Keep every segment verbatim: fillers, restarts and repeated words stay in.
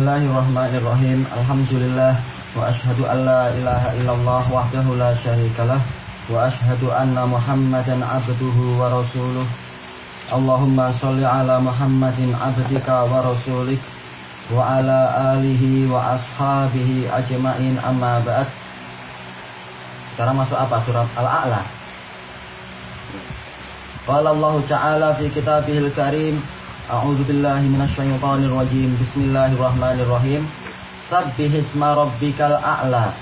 Bismillahirrahmanirrahim. Alhamdulillah wa asyhadu an la ilaha illallah wahdahu la syarikalah wa asyhadu anna Muhammadan abduhu wa rasuluh. Allahumma shalli ala Muhammadin abdika wa rasulik wa ala alihi wa ashabihi ajma'in, amma ba'd. Sekarang masuk apa? Surat Al-A'la. Qala Allah Ta'ala fi kitabihil karim, a'udzu billahi minasyaitonir rajim. Bismillahirrahmanirrahim. Sabbihisma rabbikal a'la.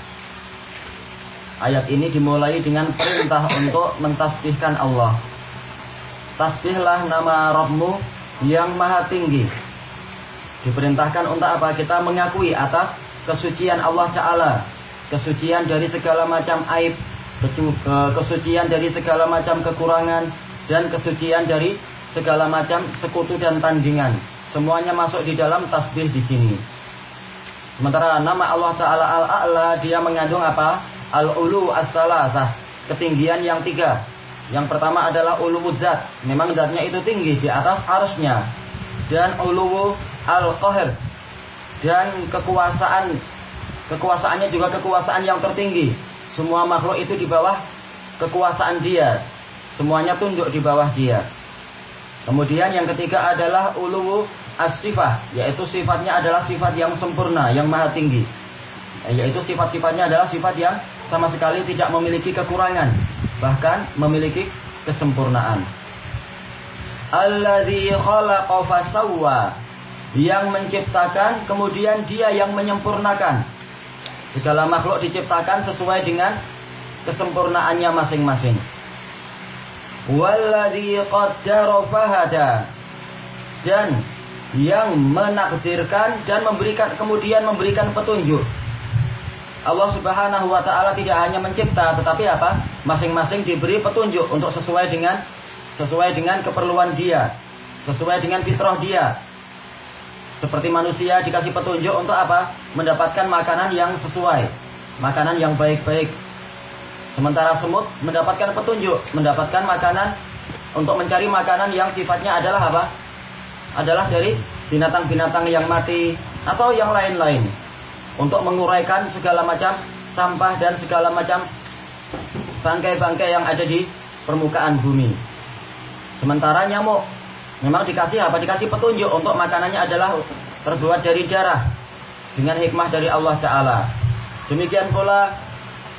Ayat ini dimulai dengan perintah untuk mentasbihkan Allah. Tasbihlah nama Rabbmu yang maha tinggi. Diperintahkan untuk apa? Kita mengakui atas kesucian Allah Ta'ala, kesucian dari segala macam aib, kesucian dari segala macam kekurangan, dan kesucian dari segala macam sekutu dan tandingan. Semuanya masuk di dalam tasbih di sini. Sementara nama Allah Ta'ala Al-A'la, dia mengandung apa? Al-Ulu As-Salasah, ketinggian yang tiga. Yang pertama adalah Ulu Zat, memang zatnya itu tinggi di atas arsy-Nya. Dan Ulu Al-Qahir, dan kekuasaan, kekuasaannya juga kekuasaan yang tertinggi. Semua makhluk itu di bawah kekuasaan dia, semuanya tunduk di bawah dia. Kemudian yang ketiga adalah ulu as-sifah, yaitu sifatnya adalah sifat yang sempurna, yang maha tinggi. Yaitu sifat-sifatnya adalah sifat yang sama sekali tidak memiliki kekurangan, bahkan memiliki kesempurnaan. Alladzi khalaqa fasawwa, yang menciptakan kemudian dia yang menyempurnakan. Segala makhluk diciptakan sesuai dengan kesempurnaannya masing-masing. Walladzi qaddara fahada, dan yang menakdirkan dan memberikan kemudian memberikan petunjuk. Allah Subhanahu wa Ta'ala tidak hanya mencipta, tetapi apa? Masing-masing diberi petunjuk untuk sesuai dengan sesuai dengan keperluan dia, sesuai dengan fitrah dia. Seperti manusia dikasih petunjuk untuk apa? Mendapatkan makanan yang sesuai, makanan yang baik-baik. Sementara semut mendapatkan petunjuk, mendapatkan makanan untuk mencari makanan yang sifatnya adalah apa? Adalah dari binatang-binatang yang mati atau yang lain-lain, untuk menguraikan segala macam sampah dan segala macam bangkai-bangkai yang ada di permukaan bumi. Sementara nyamuk memang dikasih apa? Dikasih petunjuk untuk makanannya adalah terbuat dari darah, dengan hikmah dari Allah Ta'ala. Demikian pula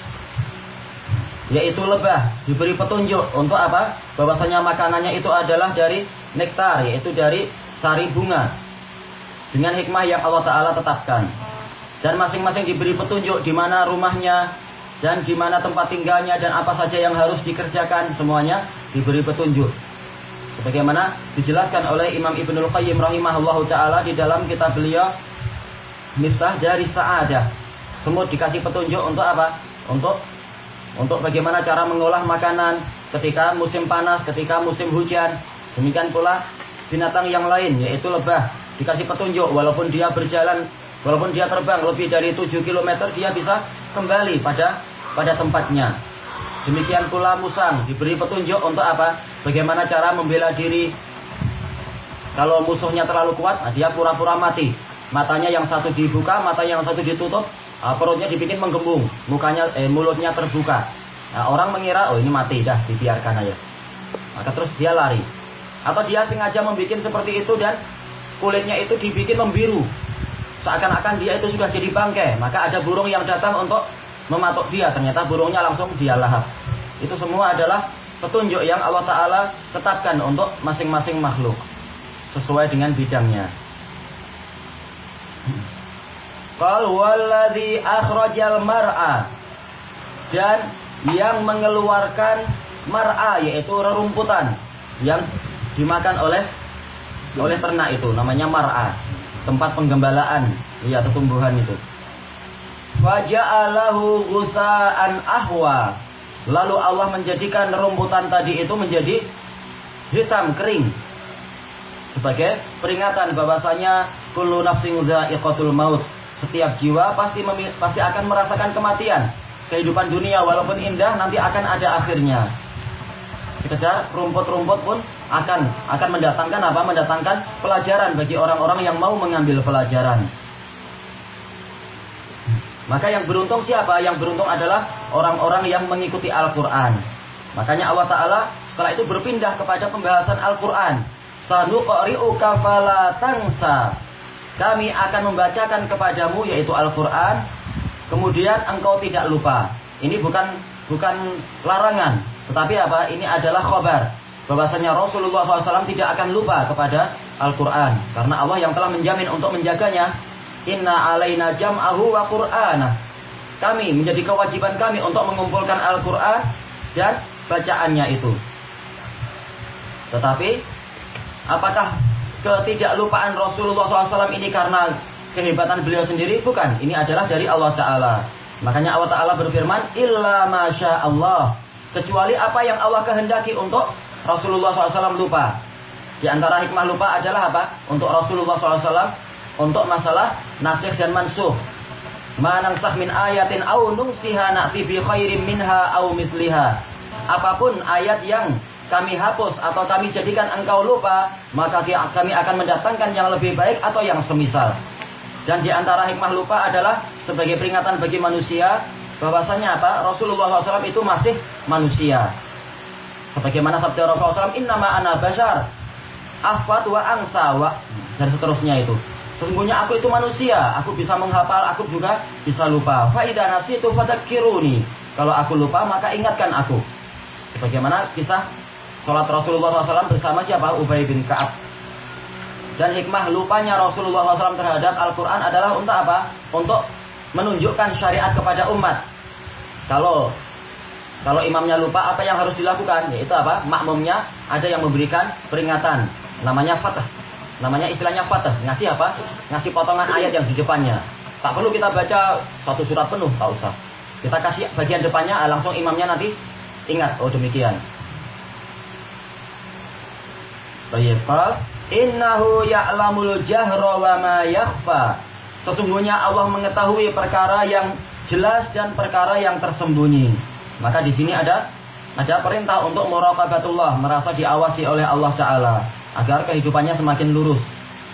yaitu lebah diberi petunjuk untuk apa? Bahwasanya makanannya itu adalah dari nektar, yaitu dari sari bunga, dengan hikmah yang Allah Ta'ala tetapkan. Dan masing-masing diberi petunjuk di mana rumahnya, dan di mana tempat tinggalnya, dan apa saja yang harus dikerjakan, semuanya diberi petunjuk. Sebagaimana dijelaskan oleh Imam Ibnul Qayyim rahimahullahu ta'ala di dalam kitab beliau Miftah dari Sa'adah. Semut dikasih petunjuk untuk apa? Untuk Untuk bagaimana cara mengolah makanan ketika musim panas, ketika musim hujan. Demikian pula binatang yang lain, yaitu lebah, dikasih petunjuk. Walaupun dia berjalan, walaupun dia terbang lebih dari tujuh kilometer, dia bisa kembali pada pada tempatnya. Demikian pula musang diberi petunjuk untuk apa? Bagaimana cara membela diri. Kalau musuhnya terlalu kuat, nah dia pura-pura mati. Matanya yang satu dibuka, mata yang satu ditutup. Uh, perutnya dibikin menggembung, mukanya, eh, mulutnya terbuka. Nah, orang mengira, oh ini mati, dah dibiarkan aja. Maka terus dia lari. Atau dia sengaja membuat seperti itu dan kulitnya itu dibikin membiru, seakan-akan dia itu sudah jadi bangkai. Maka ada burung yang datang untuk mematuk dia, ternyata burungnya langsung dia lahap. Itu semua adalah petunjuk yang Allah Ta'ala tetapkan untuk masing-masing makhluk, sesuai dengan bidangnya. Qal walladzi akhrajal mar'a, dan yang mengeluarkan mar'a, yaitu rerumputan yang dimakan oleh oleh ternak, itu namanya mar'a, tempat penggembalaan ya tumbuhan itu. Wa ja'alahu ghusaan ahwa, lalu Allah menjadikan rerumputan tadi itu menjadi hitam kering, sebagai peringatan bahwasanya kullu nafsin dha'iqatul maut, setiap jiwa pasti pasti akan merasakan kematian. Kehidupan dunia walaupun indah nanti akan ada akhirnya. Sekedar rumput-rumput pun akan akan mendatangkan apa? Mendatangkan pelajaran bagi orang-orang yang mau mengambil pelajaran. Maka yang beruntung siapa? Yang beruntung adalah orang-orang yang mengikuti Al-Quran. Makanya Allah Ta'ala setelah itu berpindah kepada pembahasan Al-Quran. Sanuqri'uka fala tansa. Kami akan membacakan kepadamu yaitu Al-Quran. Kemudian engkau tidak lupa. Ini bukan bukan larangan. Tetapi apa? Ini adalah khabar. Bahwasanya Rasulullah shallallahu alaihi wasallam tidak akan lupa kepada Al-Quran. Karena Allah yang telah menjamin untuk menjaganya. Inna alaina jam'ahu wa qur'anah. Kami menjadi kewajiban kami untuk mengumpulkan Al-Quran dan bacaannya itu. Tetapi apakah ketidaklupaan Rasulullah shallallahu alaihi wasallam ini karena kehebatan beliau sendiri? Bukan. Ini adalah dari Allah Ta'ala. Makanya Allah Ta'ala berfirman, illa masya Allah. Kecuali apa yang Allah kehendaki untuk Rasulullah shallallahu alaihi wasallam lupa. Di antara hikmah lupa adalah apa? Untuk Rasulullah shallallahu alaihi wasallam untuk masalah nasikh dan mansukh. Ma nansakh min ayatin aw nunsiha na'ti bi khairin minha aw misliha. Apapun ayat yang kami hapus atau kami jadikan engkau lupa, maka kami akan mendatangkan yang lebih baik atau yang semisal. Dan di antara hikmah lupa adalah sebagai peringatan bagi manusia bahwasanya apa? Rasulullah shallallahu alaihi wasallam itu masih manusia. Sebagaimana sabda Rasulullah shallallahu alaihi wasallam, innama ana bashar afat wa angsa wa, dan seterusnya itu. Sesungguhnya aku itu manusia, aku bisa menghafal, aku juga bisa lupa. Fa idza nasitu fadzakiruni. Kalau aku lupa maka ingatkan aku. Sebagaimana kisah salat Rasulullah shallallahu alaihi wasallam bersama siapa? Ubay bin Ka'ab. Dan hikmah lupanya Rasulullah shallallahu alaihi wasallam terhadap Al-Quran adalah untuk apa? Untuk menunjukkan syariat kepada umat. Kalau kalau imamnya lupa, apa yang harus dilakukan? Yaitu apa? Makmumnya ada yang memberikan peringatan. Namanya fatah. Namanya istilahnya fatah. Ngasih apa? Ngasih potongan ayat yang di depannya. Tak perlu kita baca satu surat penuh, tak usah. Kita kasih bagian depannya, langsung imamnya nanti ingat. Oh demikian. Baik, innahu ya'lamul jahra wa ma yakhfa. Sesungguhnya Allah mengetahui perkara yang jelas dan perkara yang tersembunyi. Maka di sini ada ada perintah untuk muraqabatullah, merasa diawasi oleh Allah Ta'ala agar kehidupannya semakin lurus.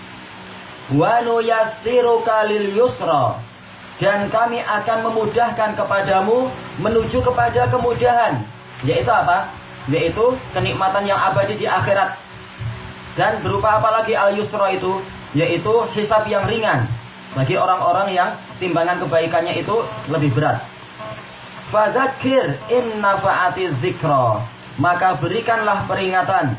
Wa nuyassiruka lil yusra. Dan kami akan memudahkan kepadamu menuju kepada kemudahan. Yaitu apa? Yaitu kenikmatan yang abadi di akhirat. Dan berupa apa lagi al-yusra itu? Yaitu hisab yang ringan bagi orang-orang yang timbangan kebaikannya itu lebih berat. Fadzakir in nafa'atiz zikra. Maka berikanlah peringatan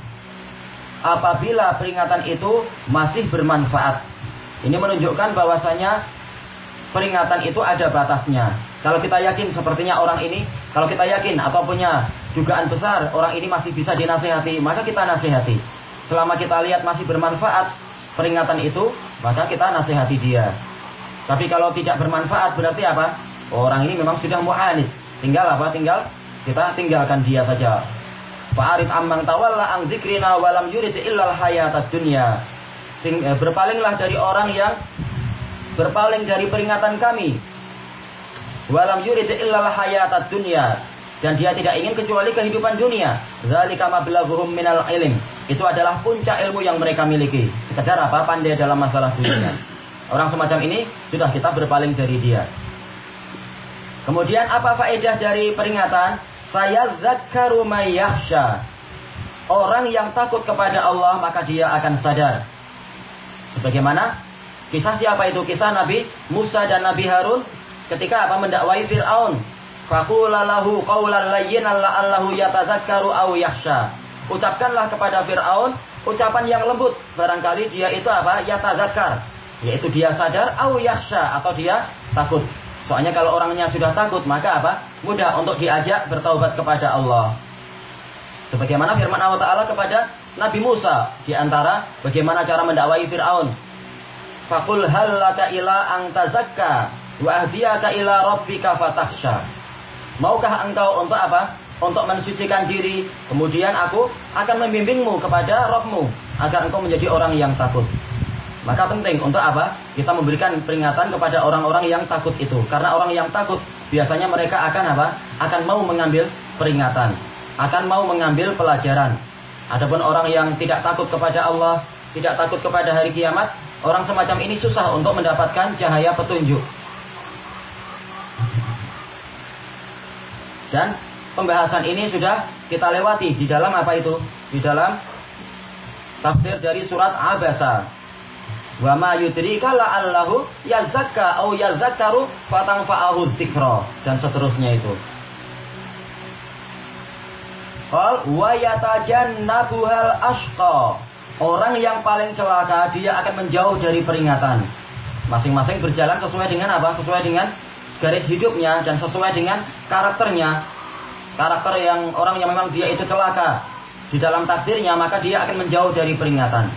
apabila peringatan itu masih bermanfaat. Ini menunjukkan bahwasanya peringatan itu ada batasnya. Kalau kita yakin sepertinya orang ini, kalau kita yakin atau punya dugaan besar orang ini masih bisa dinasihati, maka kita nasihati. Selama kita lihat masih bermanfaat peringatan itu, maka kita nasihati dia. Tapi kalau tidak bermanfaat berarti apa? Orang ini memang sudah mu'anid. Tinggal apa? Tinggal kita tinggalkan dia saja. Fa'arid amman tawalla an dzikrina wa lam yurid illa al-hayatad dunya. Berpalinglah dari orang yang berpaling dari peringatan kami. Wa lam yurid illa al-hayatad dunya. Dan dia tidak ingin kecuali kehidupan dunia. Zalika mablaghuhum minal ilm. Itu adalah puncak ilmu yang mereka miliki. Sekedar apa? Pandai dalam masalah dunia. Orang semacam ini sudah kita berpaling dari dia. Kemudian apa faedah dari peringatan? Saya zakkaru may yakhsha. Orang yang takut kepada Allah maka dia akan sadar. Sebagaimana kisah siapa itu? Kisah Nabi Musa dan Nabi Harun ketika apa? Mendakwai Fir'aun. Faqula lahu qawlan layyinan la'allahu yatadzakkaru aw yakhsha. Ucapkanlah kepada Fir'aun ucapan yang lembut, barangkali dia itu apa? Yatadzakkar, yaitu dia sadar, aw yakhsha, atau dia takut. Soalnya kalau orangnya sudah takut, maka apa? Mudah untuk diajak bertaubat kepada Allah. Sebagaimana firman Allah Ta'ala kepada Nabi Musa, di antara bagaimana cara mendakwai Fir'aun. Faqul hal laka ila an tazakka wa ahdiyaka ila rabbika fatakhsha. Maukah engkau untuk apa? Untuk mensucikan diri, kemudian aku akan membimbingmu kepada Rabbmu agar engkau menjadi orang yang takut. Maka penting untuk apa? Kita memberikan peringatan kepada orang-orang yang takut itu. Karena orang yang takut biasanya mereka akan apa? Akan mau mengambil peringatan, akan mau mengambil pelajaran. Adapun orang yang tidak takut kepada Allah, tidak takut kepada hari kiamat, orang semacam ini susah untuk mendapatkan cahaya petunjuk. Dan pembahasan ini sudah kita lewati di dalam apa itu? Di dalam tafsir dari surat Abasa. Wa ma yudrika la'allahu yazakka au yazakkaru fatanfa'ahu dzikra, dan seterusnya itu. Qal wa yatajannabuhal ashqa. Orang yang paling celaka dia akan menjauh dari peringatan. Masing-masing berjalan sesuai dengan apa? Sesuai dengan garis hidupnya dan sesuai dengan karakternya. Karakter yang orang yang memang dia itu celaka di dalam takdirnya, maka dia akan menjauh dari peringatan.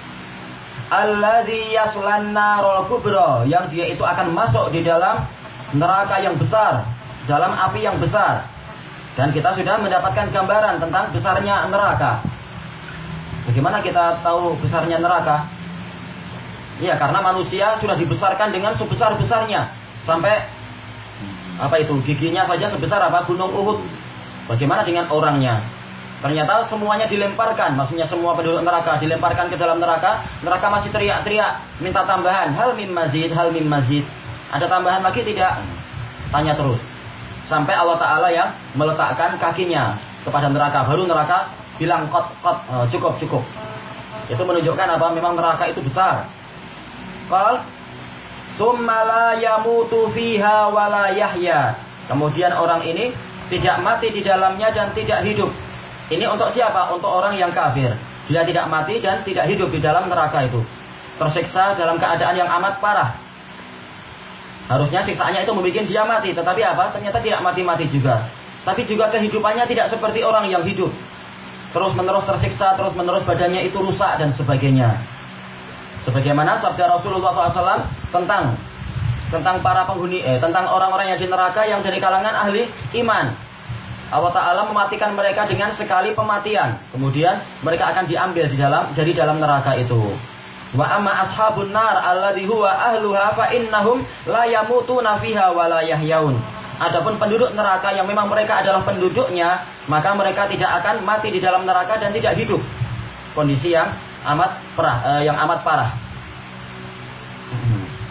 Alladzi yaslan narul kubra, yang dia itu akan masuk di dalam neraka yang besar, dalam api yang besar. Dan kita sudah mendapatkan gambaran tentang besarnya neraka. Bagaimana kita tahu besarnya neraka? Iya, karena manusia sudah dibesarkan dengan sebesar-besarnya, sampai apa itu, giginya saja sebesar apa? Gunung Uhud. Bagaimana dengan orangnya? Ternyata semuanya dilemparkan, maksudnya semua penduduk neraka dilemparkan ke dalam neraka. Neraka masih teriak-teriak, minta tambahan. Hal min mazid, hal min mazid. Ada tambahan lagi tidak? Tanya terus. Sampai Allah Ta'ala yang meletakkan kakinya kepada neraka. Baru neraka bilang kot, kot, oh, cukup, cukup. Itu menunjukkan apa? Memang neraka itu besar. Qal summa la yamutu fiha wa la yahya. Kemudian orang ini tidak mati di dalamnya dan tidak hidup. Ini untuk siapa? Untuk orang yang kafir. Dia tidak mati dan tidak hidup di dalam neraka itu. Tersiksa dalam keadaan yang amat parah. Harusnya siksaannya itu membuat dia mati, tetapi apa? Ternyata tidak mati-mati juga. Tapi juga kehidupannya tidak seperti orang yang hidup. Terus menerus tersiksa, terus menerus badannya itu rusak dan sebagainya. Sebagaimana sabda Rasulullah shallallahu alaihi wasallam tentang tentang para penghuni, eh, tentang orang-orang yang di neraka yang dari kalangan ahli iman. Allah Ta'ala mematikan mereka dengan sekali pematian. Kemudian mereka akan diambil di dalam dari dalam neraka itu. Wa amma ashabun nar alladzi huwa ahluha fa innahum la yamutuna fiha wa la yahyaun. Adapun penduduk neraka yang memang mereka adalah penduduknya, maka mereka tidak akan mati di dalam neraka dan tidak hidup. Kondisi yang amat parah, eh, yang amat parah.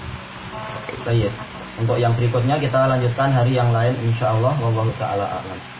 Baik. Untuk yang berikutnya kita lanjutkan hari yang lain insyaallah. Wallahu taala a'lam.